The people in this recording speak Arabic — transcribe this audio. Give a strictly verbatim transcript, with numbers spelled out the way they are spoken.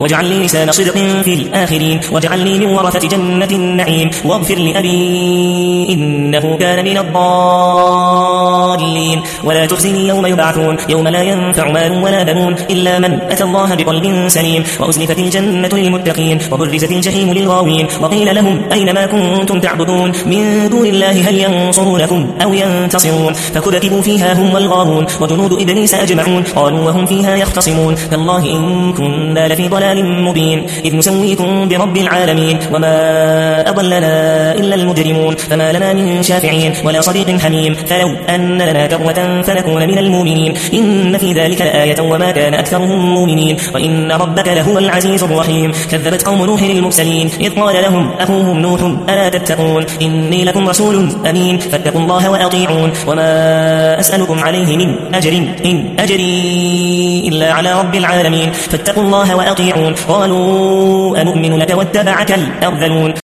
واجعل لي لسان صدق في الآخرين، واجعل لي من ورثة جنة النعيم، واغفر لأبي إنه كان من الضالين، ولا تخزني يوم يبعثون يوم لا ينفع مال ولا بنون إلا من أتى الله بقلب سليم. وأزلفت الجنة للمتقين وبرزت الجحيم للغاوين، وقيل لهم أين ما كنتم تعبدون من دون الله هل ينصرونكم أو ينتصرون، فكبكبوا فيها هم والغاوون وجنود إبليس أجمعون، قالوا وهم فيها يختصمون تالله إن كنا لفي ضلال مبين إذ نسويكم برب العالمين، وما أضلنا إلا المجرمون، فما لنا من شافعين ولا صديق حميم، فلو أن لنا كرة فنكون من المؤمنين، إن في ذلك لآية وما كان أكثرهم مؤمنين، وإن ربك لهو العزيز الرحيم. كذبت قوم نوح المرسلين إذ قال لهم أخوهم نوح ألا تتقون إني لكم رسول أمين فاتقوا الله وأطيعون، وما أسألكم عليه من أجر إن أجري إلا على رب العالمين فاتقوا الله وأطيعون. قالوا أنؤمن لك واتبعك الأرذلون.